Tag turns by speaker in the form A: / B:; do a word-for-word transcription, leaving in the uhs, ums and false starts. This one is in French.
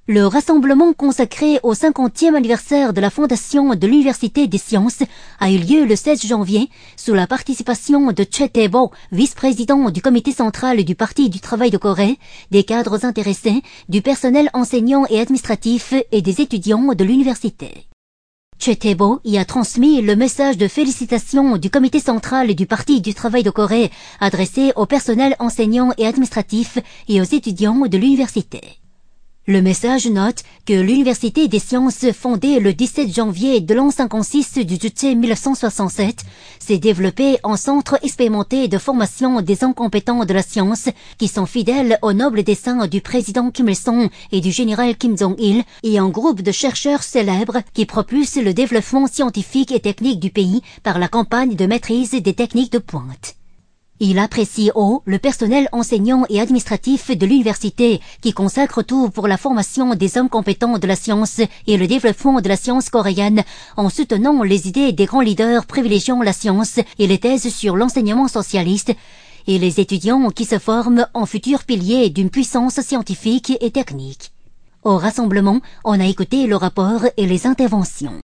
A: Le rassemblement consacré au cinquantième anniversaire de la fondation de l'Université des sciences a eu lieu le seize janvier sous la participation de Che Tae-bo, vice-président du comité central du Parti du travail de Corée, des cadres intéressés, du personnel enseignant et administratif et des étudiants de l'université. Che Tae-bo y a transmis le message de félicitations du comité central du Parti du travail de Corée adressé au personnel enseignant et administratif et aux étudiants de l'université. Le message note que l'Université des sciences, fondée le dix-sept janvier de l'an cinquante-six du Juche mille neuf cent soixante-sept, s'est développée en centre expérimenté de formation des hommes compétents de la science qui sont fidèles aux nobles desseins du président Kim Il-sung et du général Kim Jong-il et un groupe de chercheurs célèbres qui propulsent le développement scientifique et technique du pays par la campagne de maîtrise des techniques de pointe. Il apprécie haut le personnel enseignant et administratif de l'université qui consacre tout pour la formation des hommes compétents de la science et le développement de la science coréenne en soutenant les idées des grands leaders privilégiant la science et les thèses sur l'enseignement socialiste et les étudiants qui se forment en futurs piliers d'une puissance scientifique et technique. Au rassemblement, on a écouté le rapport et les interventions.